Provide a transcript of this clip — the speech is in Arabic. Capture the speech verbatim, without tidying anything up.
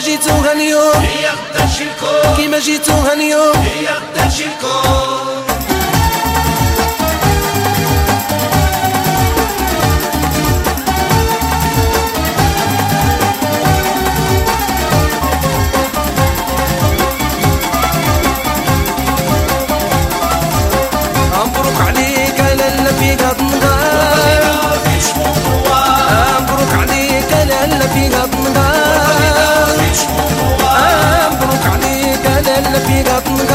جيتوها اليوم هي غدا تجي الكون، كيما جيتوها اليوم هي غدا تجي الكون. مبروك عليك يا لالا في قط نهار، مبروك عليك يا لالا في قط نهار، مبروك عليك يا لالا في قط نهار.